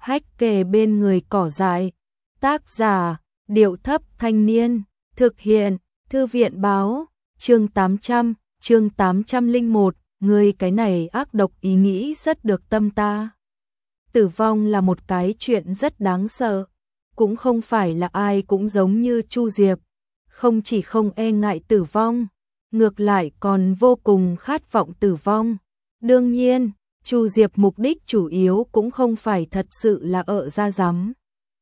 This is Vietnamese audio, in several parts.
hách kề bên người cỏ dại. Tác giả, Điệu Thấp Thanh Niên. Thực hiện, Thư viện Báo. Chương 801, ngươi cái này ác độc ý nghĩ rất được tâm ta. Tử vong là một cái chuyện rất đáng sợ, cũng không phải là ai cũng giống như Chu Diệp, không chỉ không e ngại tử vong, ngược lại còn vô cùng khát vọng tử vong. Đương nhiên, Chu Diệp mục đích chủ yếu cũng không phải thật sự là ở ra giám,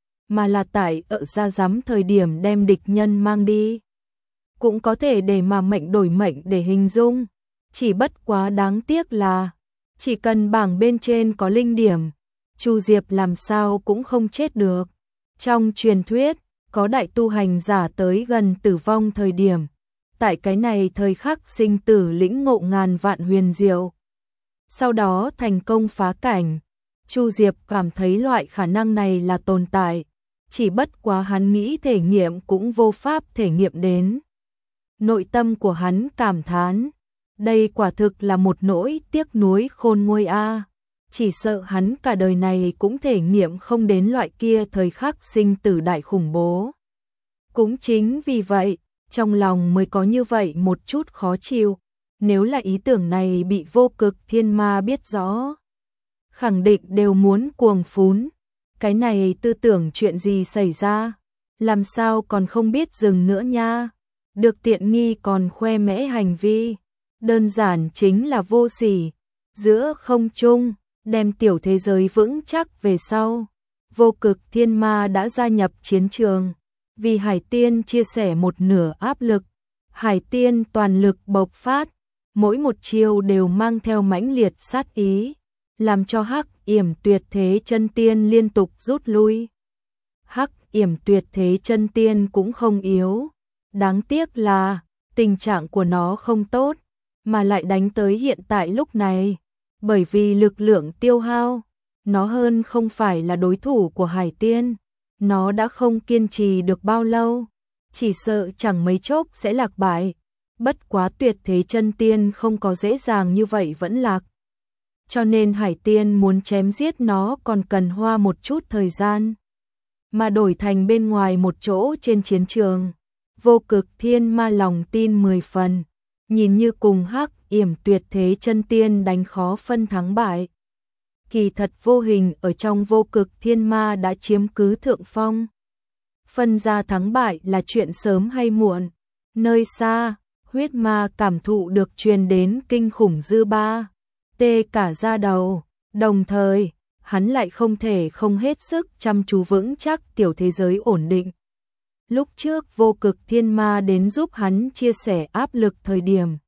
mà là tại ở ra giám thời điểm đem địch nhân mang đi. Cũng có thể để mà mệnh đổi mệnh để hình dung, chỉ bất quá đáng tiếc là chỉ cần bảng bên trên có linh điểm, Chu Diệp làm sao cũng không chết được. Trong truyền thuyết, có đại tu hành giả tới gần tử vong thời điểm, tại cái này thời khắc sinh tử lĩnh ngộ ngàn vạn huyền diệu. Sau đó thành công phá cảnh, Chu Diệp cảm thấy loại khả năng này là tồn tại, chỉ bất quá hắn nghĩ thể nghiệm cũng vô pháp thể nghiệm đến. Nội tâm của hắn cảm thán, đây quả thực là một nỗi tiếc nuối khôn nguôi a. Chỉ sợ hắn cả đời này cũng thể nghiệm không đến loại kia thời khắc sinh tử đại khủng bố. Cũng chính vì vậy, trong lòng mới có như vậy một chút khó chịu. Nếu là ý tưởng này bị Vô Cực Thiên Ma biết rõ, khẳng định đều muốn cuồng phún. Cái này tư tưởng chuyện gì xảy ra, làm sao còn không biết dừng nữa nha. Được tiện nghi còn khoe mẽ hành vi, đơn giản chính là vô sỉ. Giữa không trung, đem tiểu thế giới vững chắc về sau, Vô Cực Thiên Ma đã gia nhập chiến trường, vì Hải Tiên chia sẻ một nửa áp lực. Hải Tiên toàn lực bộc phát, mỗi một chiêu đều mang theo mãnh liệt sát ý, làm cho Hắc Yểm Tuyệt Thế Chân Tiên liên tục rút lui. Hắc Yểm Tuyệt Thế Chân Tiên cũng không yếu, đáng tiếc là tình trạng của nó không tốt, mà lại đánh tới hiện tại lúc này, bởi vì lực lượng tiêu hao, nó hơn không phải là đối thủ của Hải Tiên, nó đã không kiên trì được bao lâu, chỉ sợ chẳng mấy chốc sẽ lạc bại. Bất quá Tuyệt Thế Chân Tiên không có dễ dàng như vậy vẫn lạc, cho nên Hải Tiên muốn chém giết nó còn cần hoa một chút thời gian, mà đổi thành bên ngoài một chỗ trên chiến trường. Vô Cực Thiên Ma lòng tin 10 phần, nhìn như cùng Hắc Yểm Tuyệt Thế Chân Tiên đánh khó phân thắng bại. Kỳ thật vô hình ở trong Vô Cực Thiên Ma đã chiếm cứ thượng phong. Phân ra thắng bại là chuyện sớm hay muộn. Nơi xa, huyết ma cảm thụ được truyền đến kinh khủng dư ba, tê cả da đầu, đồng thời, hắn lại không thể không hết sức chăm chú vững chắc tiểu thế giới ổn định. Lúc trước Vô Cực Thiên Ma đến giúp hắn chia sẻ áp lực thời điểm,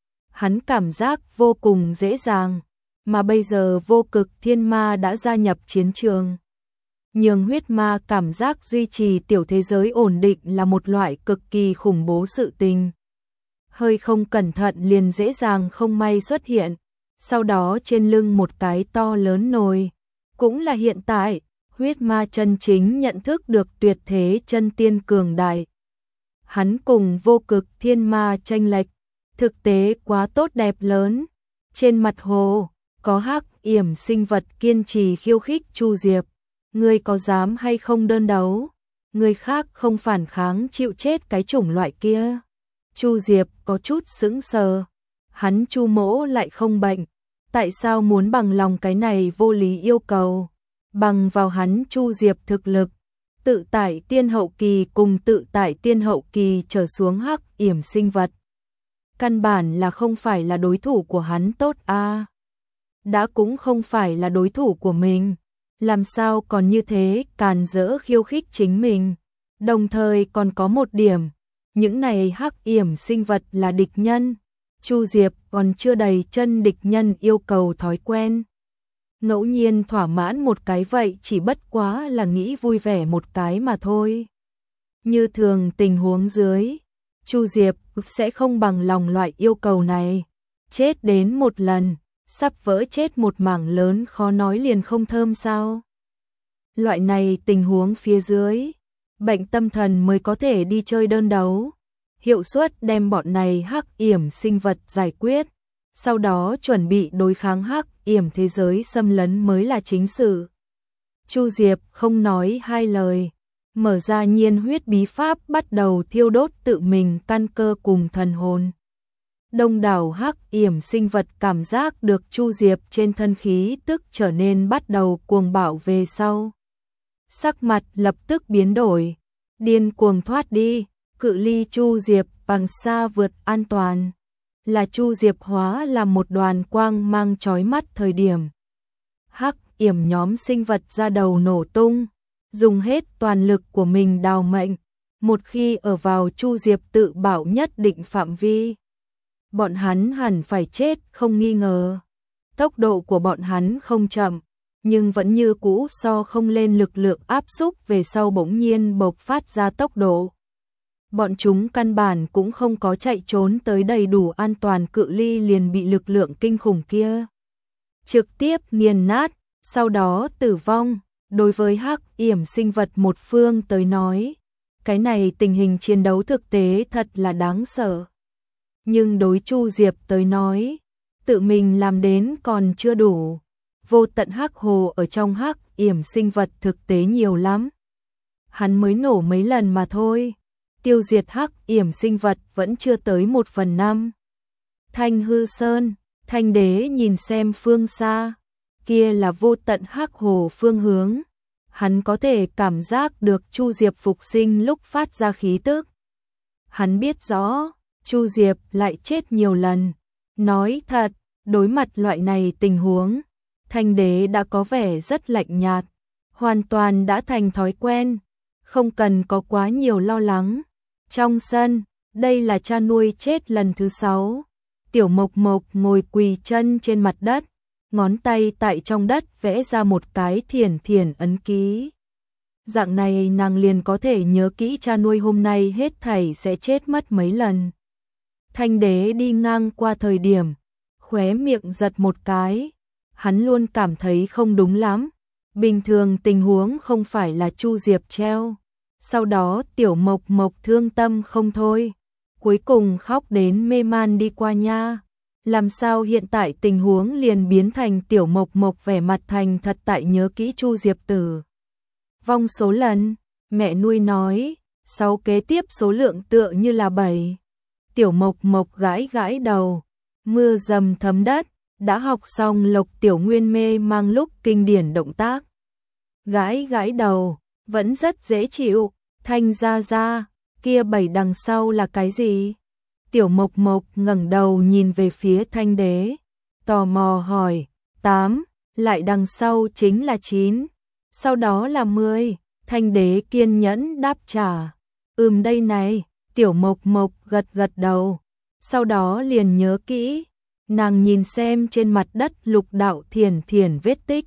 hắn cảm giác vô cùng dễ dàng, mà bây giờ Vô Cực Thiên Ma đã gia nhập chiến trường. Nhưng huyết ma cảm giác duy trì tiểu thế giới ổn định là một loại cực kỳ khủng bố sự tình. Hơi không cẩn thận liền dễ dàng không may xuất hiện, sau đó trên lưng một cái to lớn nồi. Cũng là hiện tại, huyết ma chân chính nhận thức được Tuyệt Thế Chân Tiên cường đại. Hắn cùng Vô Cực Thiên Ma chênh lệch, thực tế quá tốt đẹp lớn. Trên mặt hồ, có Hắc Yểm sinh vật kiên trì khiêu khích Chu Diệp. Ngươi có dám hay không đơn đấu? Người khác không phản kháng chịu chết cái chủng loại kia. Chu Diệp có chút sững sờ. Hắn Chu mỗ lại không bệnh, tại sao muốn bằng lòng cái này vô lý yêu cầu? Bằng vào hắn Chu Diệp thực lực, tự tại tiên hậu kỳ cùng tự tại tiên hậu kỳ trở xuống Hắc Yểm sinh vật, căn bản là không phải là đối thủ của hắn tốt a. Đã cũng không phải là đối thủ của mình, làm sao còn như thế càn rỡ khiêu khích chính mình. Đồng thời còn có một điểm, những này Hắc Yểm sinh vật là địch nhân, Chu Diệp còn chưa đầy chân địch nhân yêu cầu thói quen. Ngẫu nhiên thỏa mãn một cái vậy chỉ bất quá là nghĩ vui vẻ một cái mà thôi. Như thường tình huống dưới, Chu Diệp sẽ không bằng lòng loại yêu cầu này. Chết đến một lần, sắp vỡ chết một mảng lớn khó nói liền không thơm sao. Loại này tình huống phía dưới, bệnh tâm thần mới có thể đi chơi đơn đấu. Hiệu suất đem bọn này Hắc Yểm sinh vật giải quyết, sau đó chuẩn bị đối kháng Hắc Yểm thế giới xâm lấn mới là chính sự. Chu Diệp không nói hai lời, mở ra nhiên huyết bí pháp bắt đầu thiêu đốt tự mình căn cơ cùng thần hồn. Đông đảo hắc yểm sinh vật cảm giác được Chu Diệp trên thân khí tức trở nên bắt đầu cuồng bạo về sau. Sắc mặt lập tức biến đổi, điên cuồng thoát đi, cự ly Chu Diệp bằng xa vượt an toàn. Là Chu Diệp hóa là một đoàn quang mang chói mắt thời điểm. Hắc yểm nhóm sinh vật ra đầu nổ tung, dùng hết toàn lực của mình đào mệnh, một khi ở vào Chu Diệp tự bảo nhất định phạm vi. Bọn hắn hẳn phải chết không nghi ngờ. Tốc độ của bọn hắn không chậm, nhưng vẫn như cũ so không lên lực lượng áp xúc về sau bỗng nhiên bộc phát ra tốc độ. Bọn chúng căn bản cũng không có chạy trốn tới đầy đủ an toàn cự ly liền bị lực lượng kinh khủng kia trực tiếp nghiền nát, sau đó tử vong. Đối với hắc yểm sinh vật một phương tới nói, cái này tình hình chiến đấu thực tế thật là đáng sợ. Nhưng đối Chu Diệp tới nói, tự mình làm đến còn chưa đủ. Vô tận hắc hồ ở trong hắc yểm sinh vật thực tế nhiều lắm. Hắn mới nổ mấy lần mà thôi. Tiêu diệt hắc yểm sinh vật vẫn chưa tới 1/5. Thanh Hư Sơn, Thanh Đế nhìn xem phương xa, kia là vô tận hắc hồ phương hướng. Hắn có thể cảm giác được Chu Diệp phục sinh lúc phát ra khí tức. Hắn biết rõ, Chu Diệp lại chết nhiều lần. Nói thật, đối mặt loại này tình huống, Thanh Đế đã có vẻ rất lạnh nhạt, hoàn toàn đã thành thói quen, không cần có quá nhiều lo lắng. Trong sân, đây là cha nuôi chết lần thứ 6. Tiểu Mộc Mộc ngồi quỳ chân trên mặt đất, ngón tay tại trong đất vẽ ra một cái thiển thiển ấn ký. Dạng này nàng liền có thể nhớ kỹ cha nuôi hôm nay hết thảy sẽ chết mất mấy lần. Thanh Đế đi ngang qua thời điểm, khóe miệng giật một cái, hắn luôn cảm thấy không đúng lắm. Bình thường tình huống không phải là Chu Diệp treo. Sau đó Tiểu Mộc Mộc thương tâm không thôi, cuối cùng khóc đến mê man đi qua nha. Làm sao hiện tại tình huống liền biến thành Tiểu Mộc Mộc vẻ mặt thành thật tại nhớ kỹ Chu Diệp tử vong số lần. Mẹ nuôi nói, sau kế tiếp số lượng tựa như là 7. Tiểu Mộc Mộc gãi gãi đầu, mưa dầm thấm đất, đã học xong Lộc Tiểu Nguyên mê mang lúc kinh điển động tác. Gãi gãi đầu, vẫn rất dễ chịu. Thanh gia gia, kia 7 đằng sau là cái gì? Tiểu Mộc Mộc ngẩng đầu nhìn về phía Thanh Đế, tò mò hỏi, 8, lại đằng sau chính là 9, sau đó là 10. Thanh Đế kiên nhẫn đáp trả, đây này. Tiểu Mộc Mộc gật gật đầu, sau đó liền nhớ kỹ. Nàng nhìn xem trên mặt đất lục đạo thiển thiển vết tích,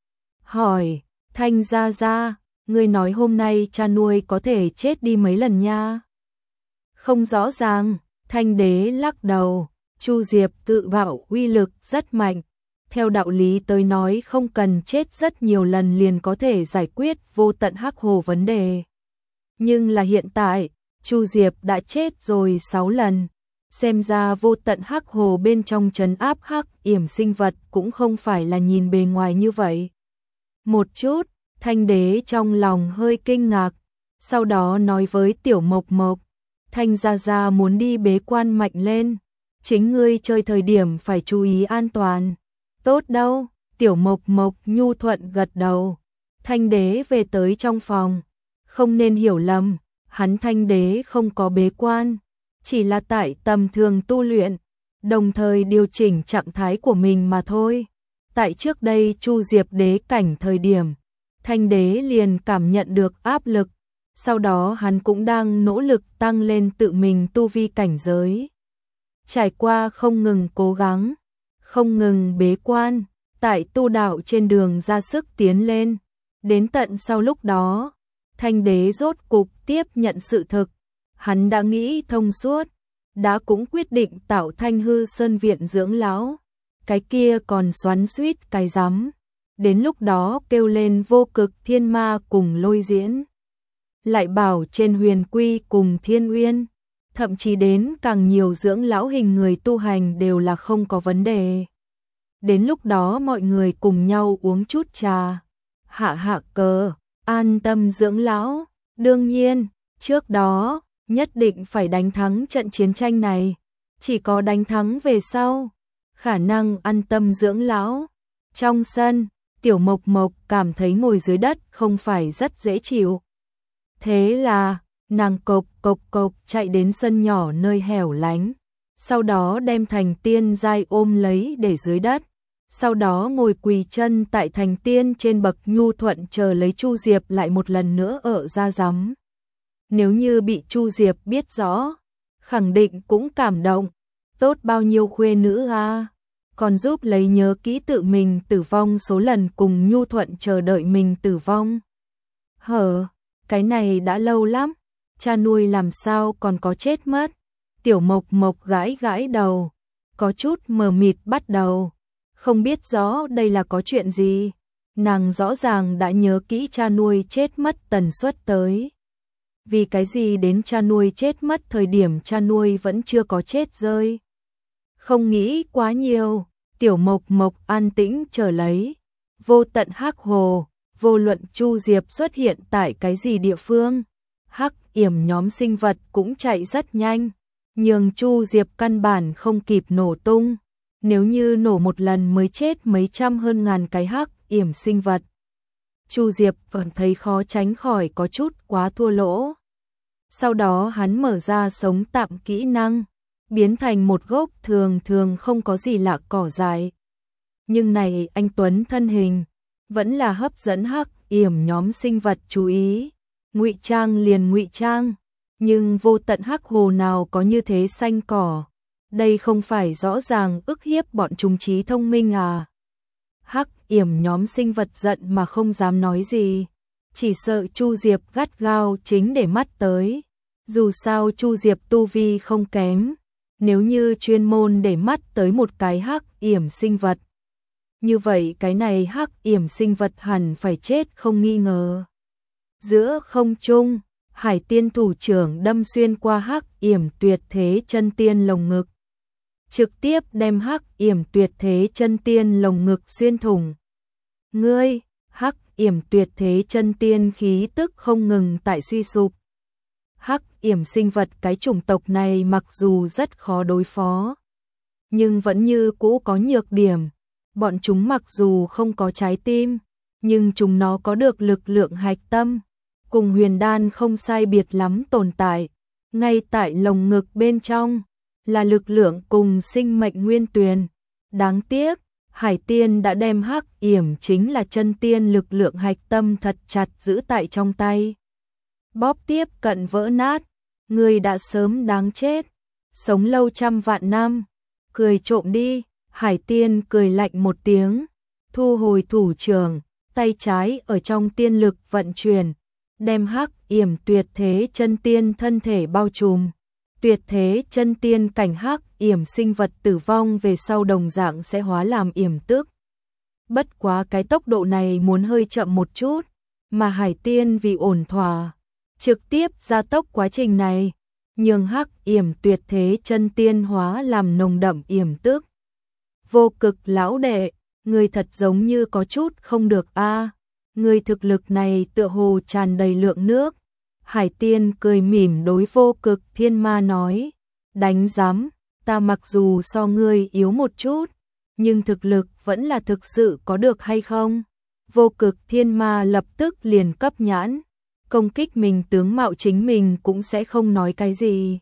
hỏi, Thanh gia gia, ngươi nói hôm nay cha nuôi có thể chết đi mấy lần nha? Không rõ ràng. Thanh Đế lắc đầu, Chu Diệp tự bạo uy lực rất mạnh. Theo đạo lý tới nói không cần chết rất nhiều lần liền có thể giải quyết vô tận hắc hồ vấn đề. Nhưng là hiện tại, Chu Diệp đã chết rồi 6 lần. Xem ra vô tận hắc hồ bên trong trấn áp hắc yểm sinh vật cũng không phải là nhìn bề ngoài như vậy. Một chút, Thanh Đế trong lòng hơi kinh ngạc, sau đó nói với Tiểu Mộc Mộc, Thanh gia gia muốn đi bế quan mạnh lên, chính ngươi chơi thời điểm phải chú ý an toàn. Tốt đâu, Tiểu Mộc Mộc nhu thuận gật đầu. Thanh Đế về tới trong phòng, không nên hiểu lầm, hắn Thanh Đế không có bế quan, chỉ là tại tầm thường tu luyện, đồng thời điều chỉnh trạng thái của mình mà thôi. Tại trước đây Chu Diệp đế cảnh thời điểm, Thanh Đế liền cảm nhận được áp lực, sau đó hắn cũng đang nỗ lực tăng lên tự mình tu vi cảnh giới. Trải qua không ngừng cố gắng, không ngừng bế quan, tại tu đạo trên đường ra sức tiến lên. Đến tận sau lúc đó, Thanh Đế rốt cục tiếp nhận sự thực, hắn đã nghĩ thông suốt, đã cũng quyết định tạo Thanh Hư Sơn viện dưỡng lão. Cái kia còn xoắn xuýt cái rắm. Đến lúc đó kêu lên Vô Cực Thiên Ma cùng Lôi Diễn, lại bảo trên Huyền Quy cùng Thiên Uyên, thậm chí đến càng nhiều dưỡng lão hình người tu hành đều là không có vấn đề. Đến lúc đó mọi người cùng nhau uống chút trà, hạ hạ cờ, an tâm dưỡng lão. Đương nhiên, trước đó, nhất định phải đánh thắng trận chiến tranh này. Chỉ có đánh thắng về sau, khả năng an tâm dưỡng lão. Trong sân, Tiểu Mộc Mộc cảm thấy ngồi dưới đất không phải rất dễ chịu. Thế là, nàng cộc cộc cộc chạy đến sân nhỏ nơi hẻo lánh. Sau đó đem Thành Tiên Giai ôm lấy để dưới đất. Sau đó ngồi quỳ chân tại Thành Tiên trên bậc nhu thuận chờ lấy Chu Diệp lại một lần nữa ở ra giám. Nếu như bị Chu Diệp biết rõ, khẳng định cũng cảm động. Tốt bao nhiêu khuê nữ a, còn giúp lấy nhớ kỹ tự mình tử vong số lần cùng nhu thuận chờ đợi mình tử vong. Cái này đã lâu lắm, cha nuôi làm sao còn có chết mất. Tiểu Mộc Mộc gãi gãi đầu, có chút mờ mịt bắt đầu, không biết rõ đây là có chuyện gì. Nàng rõ ràng đã nhớ kỹ cha nuôi chết mất tần suất tới. Vì cái gì đến cha nuôi chết mất thời điểm cha nuôi vẫn chưa có chết rơi. Không nghĩ quá nhiều, Tiểu Mộc Mộc an tĩnh chờ lấy. Vô tận hắc hồ, vô luận Chu Diệp xuất hiện tại cái gì địa phương, hắc yểm nhóm sinh vật cũng chạy rất nhanh, nhường Chu Diệp căn bản không kịp nổ tung. Nếu như nổ một lần mới chết mấy trăm hơn ngàn cái hắc yểm sinh vật, Chu Diệp vẫn thấy khó tránh khỏi có chút quá thua lỗ. Sau đó hắn mở ra sống tạm kỹ năng, biến thành một gốc thường thường không có gì lạ cỏ dại. Nhưng này anh Tuấn thân hình, vẫn là hấp dẫn hắc yểm nhóm sinh vật chú ý. Ngụy trang liền ngụy trang, nhưng vô tận hắc hồ nào có như thế xanh cỏ. Đây không phải rõ ràng ức hiếp bọn chúng trí thông minh à. Hắc yểm nhóm sinh vật giận mà không dám nói gì, chỉ sợ Chu Diệp gắt gao chính để mắt tới. Dù sao Chu Diệp tu vi không kém, nếu như chuyên môn để mắt tới một cái hắc yểm sinh vật, như vậy cái này hắc yểm sinh vật hẳn phải chết không nghi ngờ. Giữa không trung, Hải Tiên thủ trưởng đâm xuyên qua hắc yểm tuyệt thế chân tiên lồng ngực, trực tiếp đem hắc yểm tuyệt thế chân tiên lồng ngực xuyên thủng. Ngươi, hắc yểm tuyệt thế chân tiên khí tức không ngừng tại suy sụp. Hắc yểm sinh vật cái chủng tộc này mặc dù rất khó đối phó, nhưng vẫn như cũ có nhược điểm. Bọn chúng mặc dù không có trái tim, nhưng chúng nó có được lực lượng hạch tâm, cùng huyền đan không sai biệt lắm tồn tại. Ngay tại lồng ngực bên trong, là lực lượng cùng sinh mệnh nguyên tuyền. Đáng tiếc, Hải Tiên đã đem hắc yểm chính là chân tiên lực lượng hạch tâm thật chặt giữ tại trong tay. Bóp tiếp cận vỡ nát, người đã sớm đáng chết, sống lâu trăm vạn năm, cười trộm đi. Hải Tiên cười lạnh một tiếng, thu hồi thủ trưởng, tay trái ở trong tiên lực vận chuyển, đem hắc yểm tuyệt thế chân tiên thân thể bao trùm. Tuyệt thế chân tiên cảnh hắc yểm sinh vật tử vong về sau đồng dạng sẽ hóa làm yểm tức. Bất quá cái tốc độ này muốn hơi chậm một chút, mà Hải Tiên vì ổn thỏa, trực tiếp gia tốc quá trình này, nhường hắc yểm tuyệt thế chân tiên hóa làm nồng đậm yểm tức. Vô Cực lão đệ, người thật giống như có chút không được a. Người thực lực này tựa hồ tràn đầy lượng nước. Hải Tiên cười mỉm đối Vô Cực Thiên Ma nói, đánh giám, ta mặc dù so ngươi yếu một chút, nhưng thực lực vẫn là thực sự có được hay không? Vô Cực Thiên Ma lập tức liền cấp nhãn, công kích mình tướng mạo chính mình cũng sẽ không nói cái gì.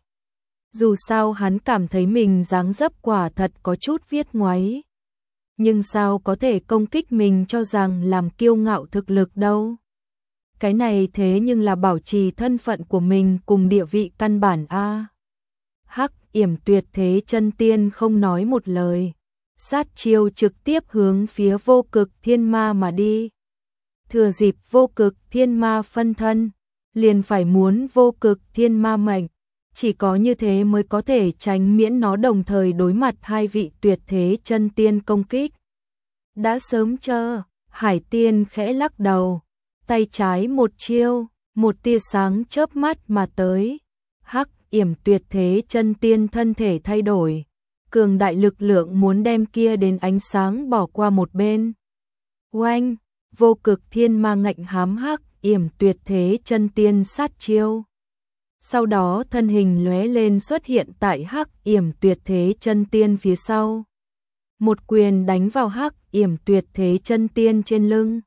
Dù sao hắn cảm thấy mình dáng dấp quả thật có chút viết ngoáy. Nhưng sao có thể công kích mình cho rằng làm kiêu ngạo thực lực đâu. Cái này thế nhưng là bảo trì thân phận của mình cùng địa vị căn bản a. Hắc yểm tuyệt thế chân tiên không nói một lời, sát chiêu trực tiếp hướng phía Vô Cực Thiên Ma mà đi. Thừa dịp Vô Cực Thiên Ma phân thân, liền phải muốn Vô Cực Thiên Ma mệnh. Chỉ có như thế mới có thể tránh miễn nó đồng thời đối mặt hai vị tuyệt thế chân tiên công kích. Đã sớm chờ, Hải Tiên khẽ lắc đầu, tay trái một chiêu, một tia sáng chớp mắt mà tới. Hắc yểm tuyệt thế chân tiên thân thể thay đổi, cường đại lực lượng muốn đem kia đến ánh sáng bỏ qua một bên. Oanh, Vô Cực Thiên Ma ngạnh hám Hắc Yểm Tuyệt Thế Chân Tiên sát chiêu. Sau đó thân hình lóe lên xuất hiện tại Hắc Yểm Tuyệt Thế Chân Tiên phía sau. Một quyền đánh vào Hắc Yểm Tuyệt Thế Chân Tiên trên lưng.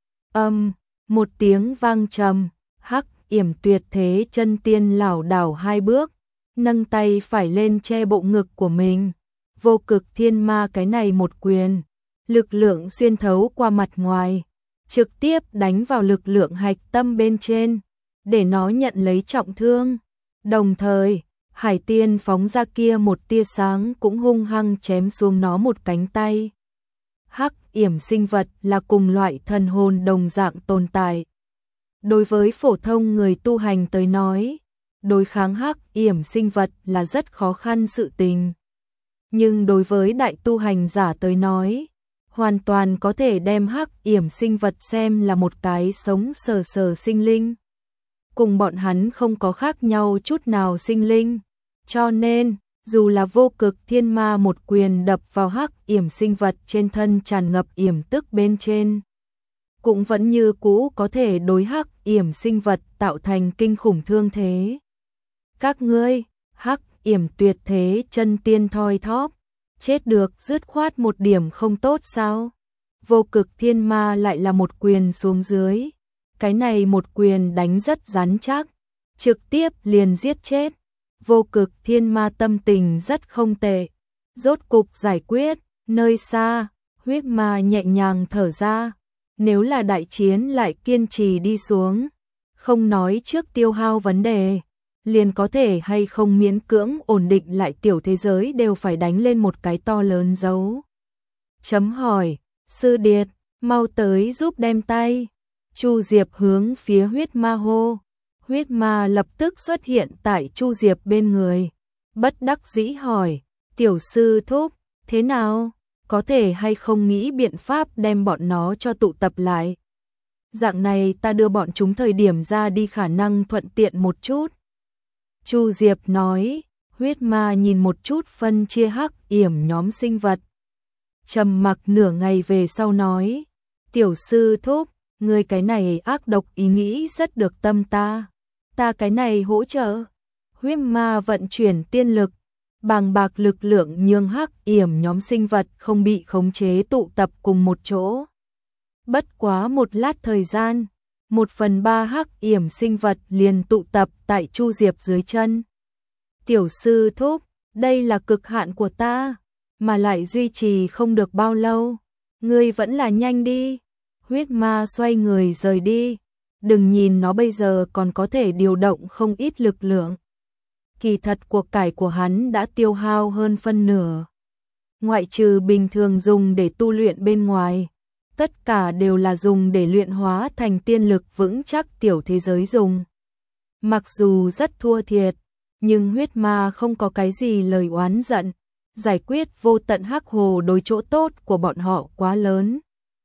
Một tiếng vang trầm, Hắc Yểm Tuyệt Thế Chân Tiên lảo đảo hai bước, nâng tay phải lên che bộ ngực của mình. Vô Cực Thiên Ma cái này một quyền, lực lượng xuyên thấu qua mặt ngoài, trực tiếp đánh vào lực lượng hạch tâm bên trên, để nó nhận lấy trọng thương. Đồng thời, Hải Tiên phóng ra kia một tia sáng cũng hung hăng chém xuống nó một cánh tay. Hắc Yểm sinh vật là cùng loại thần hồn đồng dạng tồn tại. Đối với phổ thông người tu hành tới nói, đối kháng Hắc Yểm sinh vật là rất khó khăn sự tình. Nhưng đối với đại tu hành giả tới nói, hoàn toàn có thể đem Hắc Yểm sinh vật xem là một cái sống sờ sờ sinh linh. Cùng bọn hắn không có khác nhau chút nào sinh linh. Cho nên, dù là Vô Cực Thiên Ma một quyền đập vào Hắc Yểm sinh vật trên thân tràn ngập yểm tức bên trên, cũng vẫn như cũ có thể đối Hắc Yểm sinh vật tạo thành kinh khủng thương thế. Các ngươi, Hắc Yểm Tuyệt Thế Chân Tiên thoi thóp, chết được dứt khoát một điểm không tốt sao? Vô Cực Thiên Ma lại là một quyền xuống dưới. Cái này một quyền đánh rất rắn chắc, trực tiếp liền giết chết. Vô Cực Thiên Ma tâm tình rất không tệ. Rốt cục giải quyết, nơi xa, huyết ma nhẹ nhàng thở ra. Nếu là đại chiến lại kiên trì đi xuống, không nói trước tiêu hao vấn đề, liền có thể hay không miễn cưỡng ổn định lại tiểu thế giới đều phải đánh lên một cái to lớn dấu chấm hỏi. Sư Điệt, mau tới giúp đem tay. Chu Diệp hướng phía huyết ma hô. Huyết ma lập tức xuất hiện tại Chu Diệp bên người. Bất đắc dĩ hỏi, tiểu sư thúc, thế nào? Có thể hay không nghĩ biện pháp đem bọn nó cho tụ tập lại? Dạng này ta đưa bọn chúng thời điểm ra đi khả năng thuận tiện một chút. Chu Diệp nói. Huyết ma nhìn một chút phân chia Hắc Yểm nhóm sinh vật. Trầm mặc nửa ngày về sau nói, tiểu sư thúc, người cái này ác độc ý nghĩ rất được tâm ta. Ta cái này hỗ trợ. Huyết ma vận chuyển tiên lực, bàng bạc lực lượng nhường Hắc Yểm nhóm sinh vật không bị khống chế tụ tập cùng một chỗ. Bất quá một lát thời gian, 1/3 Hắc Yểm sinh vật liền tụ tập tại Chu Diệp dưới chân. Tiểu sư thúc, đây là cực hạn của ta, mà lại duy trì không được bao lâu. Ngươi vẫn là nhanh đi. Huyết ma xoay người rời đi. Đừng nhìn nó bây giờ còn có thể điều động không ít lực lượng. Kỳ thật của cải của hắn đã tiêu hao hơn phân nửa. Ngoại trừ bình thường dùng để tu luyện bên ngoài, tất cả đều là dùng để luyện hóa thành tiên lực vững chắc tiểu thế giới dùng. Mặc dù rất thua thiệt, nhưng huyết ma không có cái gì lời oán giận. Giải quyết vô tận hắc hồ đối chỗ tốt của bọn họ quá lớn.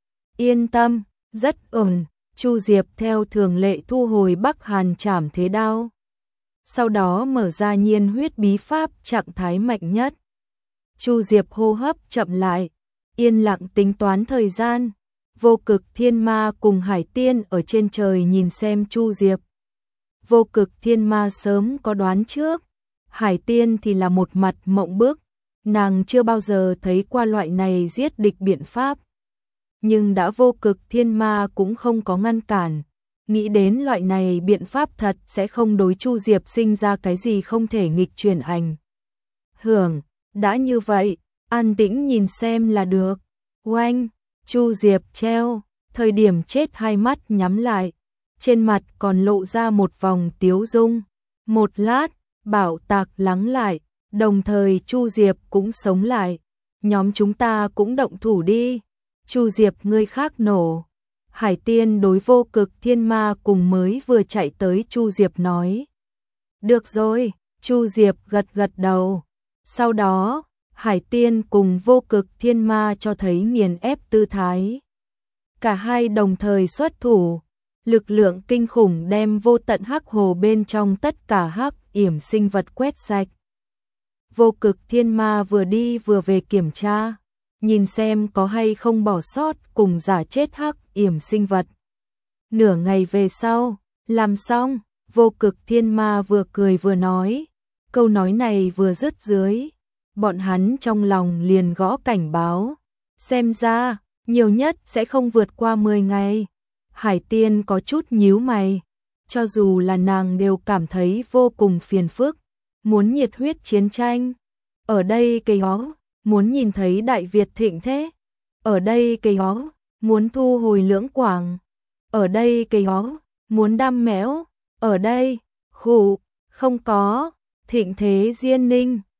Yên tâm, rất ổn. Chu Diệp theo thường lệ thu hồi Bắc Hàn Trảm Thế Đao. Sau đó mở ra nhiên huyết bí pháp trạng thái mạnh nhất. Chu Diệp hô hấp chậm lại, yên lặng tính toán thời gian. Vô Cực Thiên Ma cùng Hải Tiên ở trên trời nhìn xem Chu Diệp. Vô Cực Thiên Ma sớm có đoán trước, Hải Tiên thì là một mặt mộng bức, nàng chưa bao giờ thấy qua loại này giết địch biện pháp. Nhưng đã Vô Cực Thiên Ma cũng không có ngăn cản, nghĩ đến loại này biện pháp thật sẽ không đối Chu Diệp sinh ra cái gì không thể nghịch chuyển ảnh hưởng. Đã như vậy, an tĩnh nhìn xem là được. Oanh, Chu Diệp treo, thời điểm chết hai mắt nhắm lại, trên mặt còn lộ ra một vòng tiếu dung. Một lát, bạo tạc lắng lại, đồng thời Chu Diệp cũng sống lại. Nhóm chúng ta cũng động thủ đi. Chu Diệp ngươi khác nổ. Hải Tiên đối Vô Cực Thiên Ma cùng mới vừa chạy tới Chu Diệp nói. Được rồi, Chu Diệp gật gật đầu. Sau đó, Hải Tiên cùng Vô Cực Thiên Ma cho thấy nghiền ép tư thái. Cả hai đồng thời xuất thủ, lực lượng kinh khủng đem vô tận hắc hồ bên trong tất cả hắc yểm sinh vật quét sạch. Vô Cực Thiên Ma vừa đi vừa về kiểm tra, nhìn xem có hay không bỏ sót cùng giả chết hắc yểm sinh vật. Nửa ngày về sau, làm xong, Vô Cực Thiên Ma vừa cười vừa nói, câu nói này vừa dứt dưới, bọn hắn trong lòng liền gõ cảnh báo, xem ra, nhiều nhất sẽ không vượt qua 10 ngày. Hải Tiên có chút nhíu mày, cho dù là nàng đều cảm thấy vô cùng phiền phức, muốn nhiệt huyết chiến tranh. Ở đây cây ó, muốn nhìn thấy Đại Việt thịnh thế. Ở đây cây ó, muốn thu hồi Lưỡng Quảng. Ở đây cây ó, muốn đam mẽo. Ở đây, khụ, không có, thịnh thế Diên Ninh.